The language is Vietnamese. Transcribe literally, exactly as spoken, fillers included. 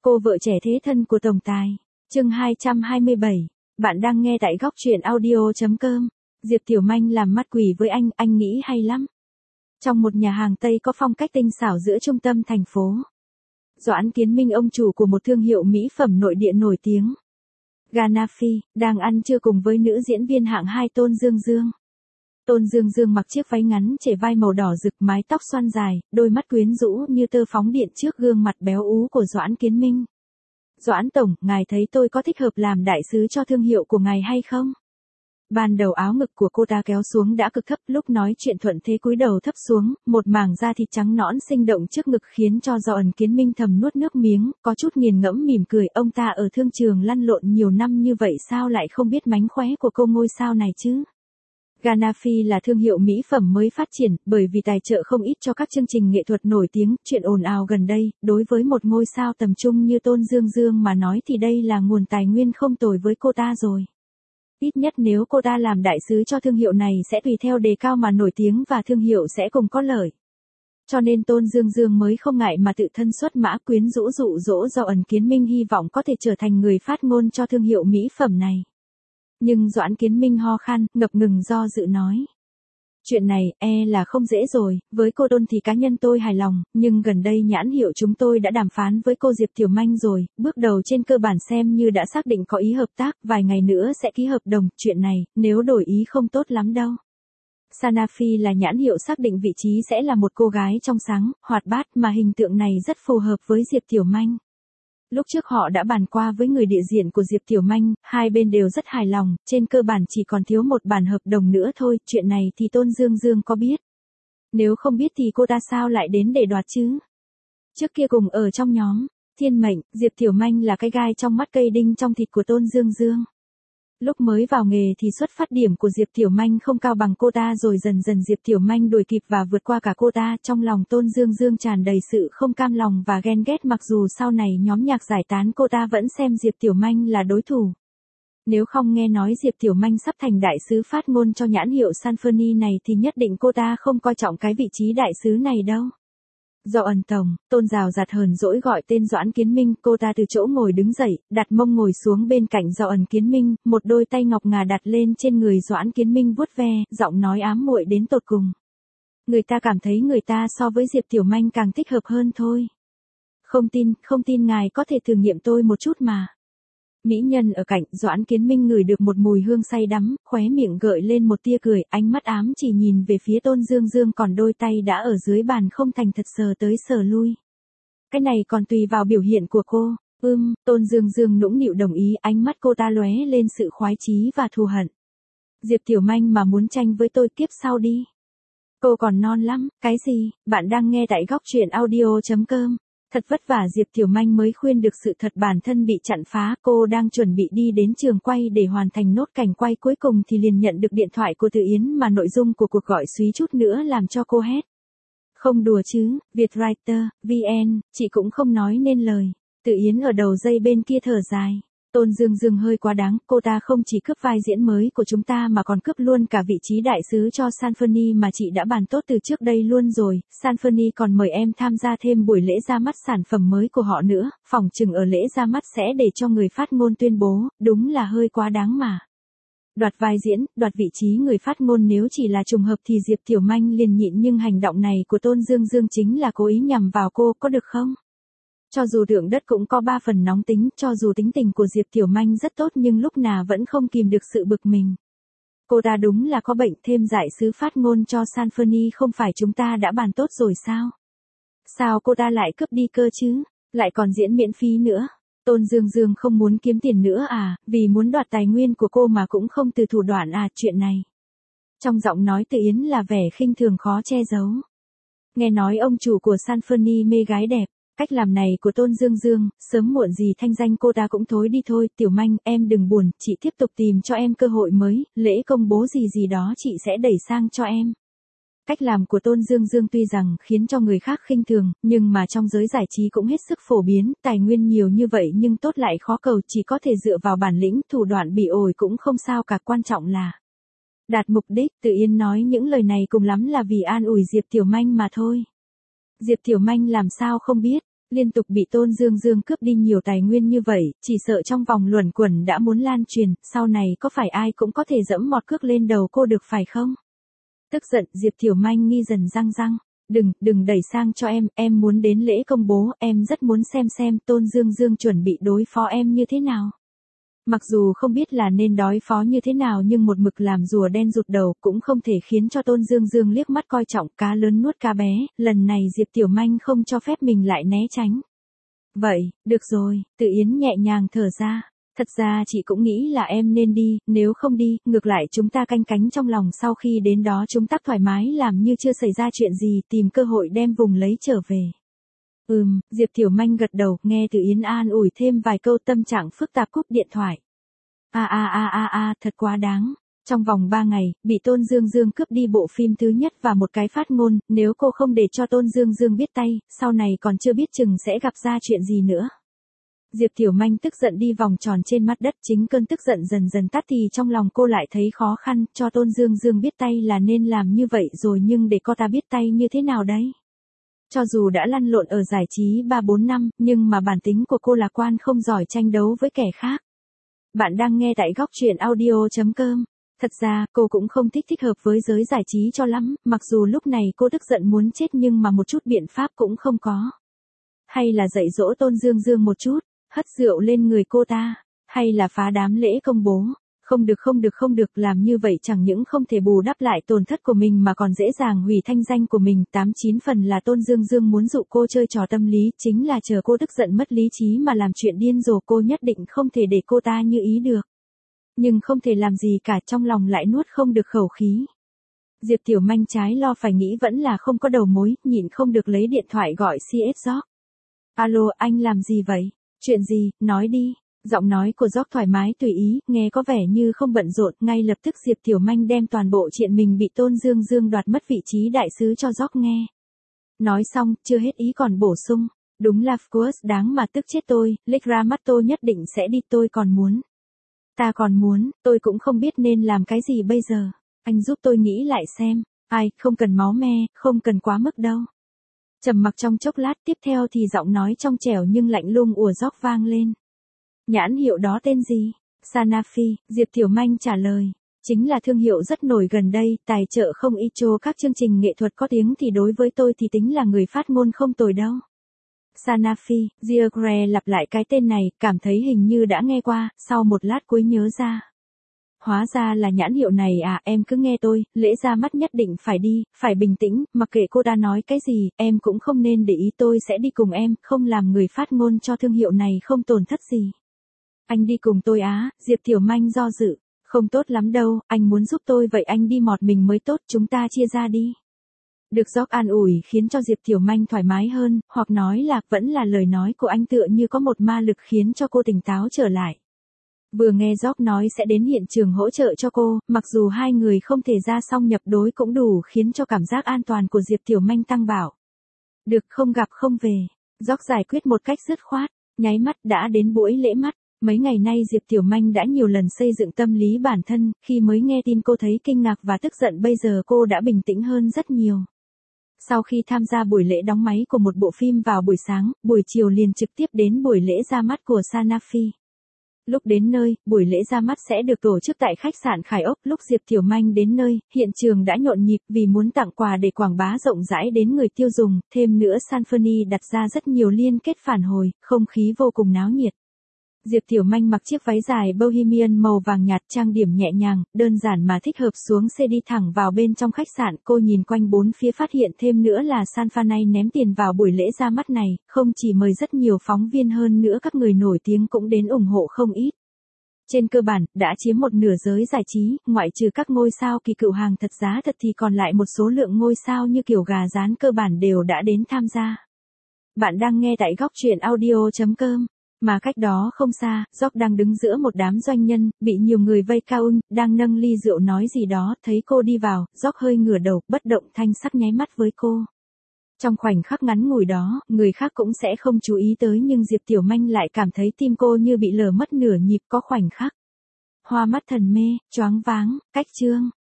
Cô vợ trẻ thế thân của tổng tài. Chương hai trăm hai mươi bảy. Bạn đang nghe tại góc truyện audio chấm com. Diệp Tiểu Manh làm mắt quỷ với anh, anh nghĩ hay lắm. Trong một nhà hàng Tây có phong cách tinh xảo giữa trung tâm thành phố. Doãn Kiến Minh, ông chủ của một thương hiệu mỹ phẩm nội địa nổi tiếng, Ganafi, đang ăn trưa cùng với nữ diễn viên hạng hai Tôn Dương Dương. Tôn Dương Dương mặc chiếc váy ngắn trễ vai màu đỏ rực, mái tóc xoăn dài, đôi mắt quyến rũ như tơ phóng điện trước gương mặt béo ú của Doãn Kiến Minh. Doãn tổng, ngài thấy tôi có thích hợp làm đại sứ cho thương hiệu của ngài hay không? Ban đầu áo ngực của cô ta kéo xuống đã cực thấp, lúc nói chuyện thuận thế cúi đầu thấp xuống, một mảng da thịt trắng nõn sinh động trước ngực khiến cho Doãn Kiến Minh thầm nuốt nước miếng, có chút nghiền ngẫm mỉm cười, ông ta ở thương trường lăn lộn nhiều năm như vậy sao lại không biết mánh khóe của cô ngôi sao này chứ? Ganafi là thương hiệu mỹ phẩm mới phát triển, bởi vì tài trợ không ít cho các chương trình nghệ thuật nổi tiếng, chuyện ồn ào gần đây, đối với một ngôi sao tầm trung như Tôn Dương Dương mà nói thì đây là nguồn tài nguyên không tồi với cô ta rồi. Ít nhất nếu cô ta làm đại sứ cho thương hiệu này sẽ tùy theo đề cao mà nổi tiếng và thương hiệu sẽ cùng có lợi. Cho nên Tôn Dương Dương mới không ngại mà tự thân xuất mã quyến rũ dụ dỗ Doãn Kiến Minh, hy vọng có thể trở thành người phát ngôn cho thương hiệu mỹ phẩm này. Nhưng Doãn Kiến Minh ho khan, ngập ngừng do dự nói. Chuyện này, e là không dễ rồi, với cô Tôn thì cá nhân tôi hài lòng, nhưng gần đây nhãn hiệu chúng tôi đã đàm phán với cô Diệp Tiểu Manh rồi, bước đầu trên cơ bản xem như đã xác định có ý hợp tác, vài ngày nữa sẽ ký hợp đồng, chuyện này, nếu đổi ý không tốt lắm đâu. Sanofi là nhãn hiệu xác định vị trí sẽ là một cô gái trong sáng, hoạt bát mà hình tượng này rất phù hợp với Diệp Tiểu Manh. Lúc trước họ đã bàn qua với người địa diện của Diệp Tiểu Manh, hai bên đều rất hài lòng, trên cơ bản chỉ còn thiếu một bản hợp đồng nữa thôi, chuyện này thì Tôn Dương Dương có biết. Nếu không biết thì cô ta sao lại đến để đoạt chứ? Trước kia cùng ở trong nhóm Thiên Mệnh, Diệp Tiểu Manh là cái gai trong mắt, cây đinh trong thịt của Tôn Dương Dương. Lúc mới vào nghề thì xuất phát điểm của Diệp Tiểu Manh không cao bằng cô ta, rồi dần dần Diệp Tiểu Manh đuổi kịp và vượt qua cả cô ta, trong lòng Tôn Dương Dương tràn đầy sự không cam lòng và ghen ghét, mặc dù sau này nhóm nhạc giải tán cô ta vẫn xem Diệp Tiểu Manh là đối thủ. Nếu không nghe nói Diệp Tiểu Manh sắp thành đại sứ phát ngôn cho nhãn hiệu Sanferni này thì nhất định cô ta không coi trọng cái vị trí đại sứ này đâu. Doãn tổng, Tôn rào rạt hờn dỗi gọi tên Doãn Kiến Minh, cô ta từ chỗ ngồi đứng dậy, đặt mông ngồi xuống bên cạnh Doãn Kiến Minh, một đôi tay ngọc ngà đặt lên trên người Doãn Kiến Minh vuốt ve, giọng nói ám muội đến tột cùng. Người ta cảm thấy người ta so với Diệp Tiểu Manh càng thích hợp hơn thôi. Không tin, không tin ngài có thể thử nghiệm tôi một chút mà. Mỹ nhân ở cạnh, Doãn Kiến Minh ngửi được một mùi hương say đắm, khóe miệng gợi lên một tia cười, ánh mắt ám chỉ nhìn về phía Tôn Dương Dương, còn đôi tay đã ở dưới bàn không thành thật sờ tới sờ lui. Cái này còn tùy vào biểu hiện của cô. Ưm, Tôn Dương Dương nũng nịu đồng ý, ánh mắt cô ta lóe lên sự khoái chí và thù hận. Diệp Tiểu Manh mà muốn tranh với tôi kiếp sau đi. Cô còn non lắm, cái gì? Bạn đang nghe tại góc truyện audio chấm com. Thật vất vả Diệp Tiểu Manh mới khuyên được sự thật bản thân bị chặn phá, cô đang chuẩn bị đi đến trường quay để hoàn thành nốt cảnh quay cuối cùng thì liền nhận được điện thoại của Từ Yến, mà nội dung của cuộc gọi suýt chút nữa làm cho cô hét. Không đùa chứ, Vietwriter, vê en, chị cũng không nói nên lời. Từ Yến ở đầu dây bên kia thở dài. Tôn Dương Dương hơi quá đáng, cô ta không chỉ cướp vai diễn mới của chúng ta mà còn cướp luôn cả vị trí đại sứ cho Sanferni mà chị đã bàn tốt từ trước đây luôn rồi. Sanferni còn mời em tham gia thêm buổi lễ ra mắt sản phẩm mới của họ nữa, phỏng chừng ở lễ ra mắt sẽ để cho người phát ngôn tuyên bố, đúng là hơi quá đáng mà. Đoạt vai diễn, đoạt vị trí người phát ngôn nếu chỉ là trùng hợp thì Diệp Tiểu Manh liền nhịn, nhưng hành động này của Tôn Dương Dương chính là cố ý nhằm vào cô, có được không? Cho dù Tượng Đất cũng có ba phần nóng tính, cho dù tính tình của Diệp Tiểu Manh rất tốt nhưng lúc nào vẫn không kìm được sự bực mình. Cô ta đúng là có bệnh, thêm đại sứ phát ngôn cho Sanferni không phải chúng ta đã bàn tốt rồi sao? Sao cô ta lại cướp đi cơ chứ? Lại còn diễn miễn phí nữa. Tôn Dương Dương không muốn kiếm tiền nữa à, vì muốn đoạt tài nguyên của cô mà cũng không từ thủ đoạn à, chuyện này. Trong giọng nói Từ Yến là vẻ khinh thường khó che giấu. Nghe nói ông chủ của Sanferni mê gái đẹp. Cách làm này của Tôn Dương Dương, sớm muộn gì thanh danh cô ta cũng thối đi thôi. Tiểu Manh, em đừng buồn, chị tiếp tục tìm cho em cơ hội mới, lễ công bố gì gì đó chị sẽ đẩy sang cho em. Cách làm của Tôn Dương Dương tuy rằng khiến cho người khác khinh thường, nhưng mà trong giới giải trí cũng hết sức phổ biến, tài nguyên nhiều như vậy nhưng tốt lại khó cầu, chỉ có thể dựa vào bản lĩnh, thủ đoạn bị ổi cũng không sao cả, quan trọng là đạt mục đích. Từ Yến nói những lời này cùng lắm là vì an ủi Diệp Tiểu Manh mà thôi. Diệp Tiểu Manh làm sao không biết, Liên tục bị Tôn Dương Dương cướp đi nhiều tài nguyên như vậy, chỉ sợ trong vòng luẩn quẩn đã muốn lan truyền, sau này có phải ai cũng có thể dẫm mọt cước lên đầu cô được phải không? Tức giận, Diệp Tiểu Manh nghi dần răng răng. Đừng, đừng đẩy sang cho em, em muốn đến lễ công bố, em rất muốn xem xem Tôn Dương Dương chuẩn bị đối phó em như thế nào. Mặc dù không biết là nên đối phó như thế nào nhưng một mực làm rùa đen rụt đầu cũng không thể khiến cho Tôn Dương Dương liếc mắt coi trọng cá lớn nuốt cá bé, lần này Diệp Tiểu Manh không cho phép mình lại né tránh. Vậy, được rồi, Tự Yến nhẹ nhàng thở ra. Thật ra chị cũng nghĩ là em nên đi, nếu không đi, ngược lại chúng ta canh cánh trong lòng sau khi đến đó chúng ta thoải mái làm như chưa xảy ra chuyện gì, tìm cơ hội đem vùng lấy trở về. Ừm, Diệp Tiểu Manh gật đầu, nghe Từ Yến an ủi thêm vài câu tâm trạng phức tạp cúp điện thoại. A a a a a, thật quá đáng. Trong vòng ba ngày, bị Tôn Dương Dương cướp đi bộ phim thứ nhất và một cái phát ngôn, nếu cô không để cho Tôn Dương Dương biết tay, sau này còn chưa biết chừng sẽ gặp ra chuyện gì nữa. Diệp Tiểu Manh tức giận đi vòng tròn trên mặt đất, chính cơn tức giận dần dần tắt thì trong lòng cô lại thấy khó khăn, cho Tôn Dương Dương biết tay là nên làm như vậy rồi nhưng để cô ta biết tay như thế nào đấy. Cho dù đã lăn lộn ở giải trí ba bốn năm, nhưng mà bản tính của cô lạc quan không giỏi tranh đấu với kẻ khác. Bạn đang nghe tại góc truyện audio chấm com. Thật ra, cô cũng không thích thích hợp với giới giải trí cho lắm, mặc dù lúc này cô tức giận muốn chết nhưng mà một chút biện pháp cũng không có. Hay là dạy dỗ Tôn Dương Dương một chút, hất rượu lên người cô ta, hay là phá đám lễ công bố. Không được không được không được, làm như vậy chẳng những không thể bù đắp lại tổn thất của mình mà còn dễ dàng hủy thanh danh của mình. Tám chín phần là Tôn Dương Dương muốn dụ cô chơi trò tâm lý, chính là chờ cô tức giận mất lý trí mà làm chuyện điên rồ, cô nhất định không thể để cô ta như ý được. Nhưng không thể làm gì cả, trong lòng lại nuốt không được khẩu khí. Diệp Tiểu Manh trái lo phải nghĩ vẫn là không có đầu mối, nhịn không được lấy điện thoại gọi xê ép Jock. Alo, anh làm gì vậy? Chuyện gì, nói đi. Giọng nói của Jock thoải mái tùy ý, nghe có vẻ như không bận rộn, ngay lập tức Diệp Tiểu Manh đem toàn bộ chuyện mình bị Tôn Dương Dương đoạt mất vị trí đại sứ cho Jock nghe. Nói xong, chưa hết ý còn bổ sung, đúng là of course đáng mà tức chết tôi, Lake Ramato nhất định sẽ đi, tôi còn muốn. Ta còn muốn, tôi cũng không biết nên làm cái gì bây giờ, anh giúp tôi nghĩ lại xem, ai, không cần máu me, không cần quá mức đâu. Trầm mặc trong chốc lát, tiếp theo thì giọng nói trong trẻo nhưng lạnh lùng của Jock vang lên. Nhãn hiệu đó tên gì? Sanofi, Diệp Tiểu Manh trả lời. Chính là thương hiệu rất nổi gần đây, tài trợ không ít cho các chương trình nghệ thuật có tiếng thì đối với tôi thì tính là người phát ngôn không tồi đâu. Sanofi, Diagre lặp lại cái tên này, cảm thấy hình như đã nghe qua, sau một lát cuối nhớ ra. Hóa ra là nhãn hiệu này à, em cứ nghe tôi, lễ ra mắt nhất định phải đi, phải bình tĩnh, mặc kệ cô ta nói cái gì, em cũng không nên để ý, tôi sẽ đi cùng em, không làm người phát ngôn cho thương hiệu này không tổn thất gì. Anh đi cùng tôi á, Diệp Tiểu Manh do dự, không tốt lắm đâu, anh muốn giúp tôi vậy anh đi một mình mới tốt, chúng ta chia ra đi. Được Jock an ủi khiến cho Diệp Tiểu Manh thoải mái hơn, hoặc nói là vẫn là lời nói của anh tựa như có một ma lực khiến cho cô tỉnh táo trở lại. Vừa nghe Jock nói sẽ đến hiện trường hỗ trợ cho cô, mặc dù hai người không thể ra song nhập đối cũng đủ khiến cho cảm giác an toàn của Diệp Tiểu Manh tăng bảo. Được, không gặp không về. Jock giải quyết một cách dứt khoát, nháy mắt đã đến buổi lễ mắt. Mấy ngày nay Diệp Tiểu Manh đã nhiều lần xây dựng tâm lý bản thân, khi mới nghe tin cô thấy kinh ngạc và tức giận, bây giờ cô đã bình tĩnh hơn rất nhiều. Sau khi tham gia buổi lễ đóng máy của một bộ phim vào buổi sáng, buổi chiều liền trực tiếp đến buổi lễ ra mắt của Sanofi. Lúc đến nơi, buổi lễ ra mắt sẽ được tổ chức tại khách sạn Khải Ốc. Lúc Diệp Tiểu Manh đến nơi, hiện trường đã nhộn nhịp vì muốn tặng quà để quảng bá rộng rãi đến người tiêu dùng. Thêm nữa Sanferny đặt ra rất nhiều liên kết phản hồi, không khí vô cùng náo nhiệt. Diệp Tiểu Manh mặc chiếc váy dài bohemian màu vàng nhạt, trang điểm nhẹ nhàng, đơn giản mà thích hợp, xuống xe đi thẳng vào bên trong khách sạn. Cô nhìn quanh bốn phía phát hiện thêm nữa là Sanfanay ném tiền vào buổi lễ ra mắt này, không chỉ mời rất nhiều phóng viên, hơn nữa các người nổi tiếng cũng đến ủng hộ không ít. Trên cơ bản, đã chiếm một nửa giới giải trí, ngoại trừ các ngôi sao kỳ cựu hàng thật giá thật thì còn lại một số lượng ngôi sao như kiểu gà rán cơ bản đều đã đến tham gia. Bạn đang nghe tại góc truyện audio chấm com. Mà cách đó không xa, Jock đang đứng giữa một đám doanh nhân, bị nhiều người vây cao ưng, đang nâng ly rượu nói gì đó, thấy cô đi vào, Jock hơi ngửa đầu, bất động thanh sắc nháy mắt với cô. Trong khoảnh khắc ngắn ngủi đó, người khác cũng sẽ không chú ý tới nhưng Diệp Tiểu Manh lại cảm thấy tim cô như bị lờ mất nửa nhịp, có khoảnh khắc. Hoa mắt thần mê, choáng váng, cách chương.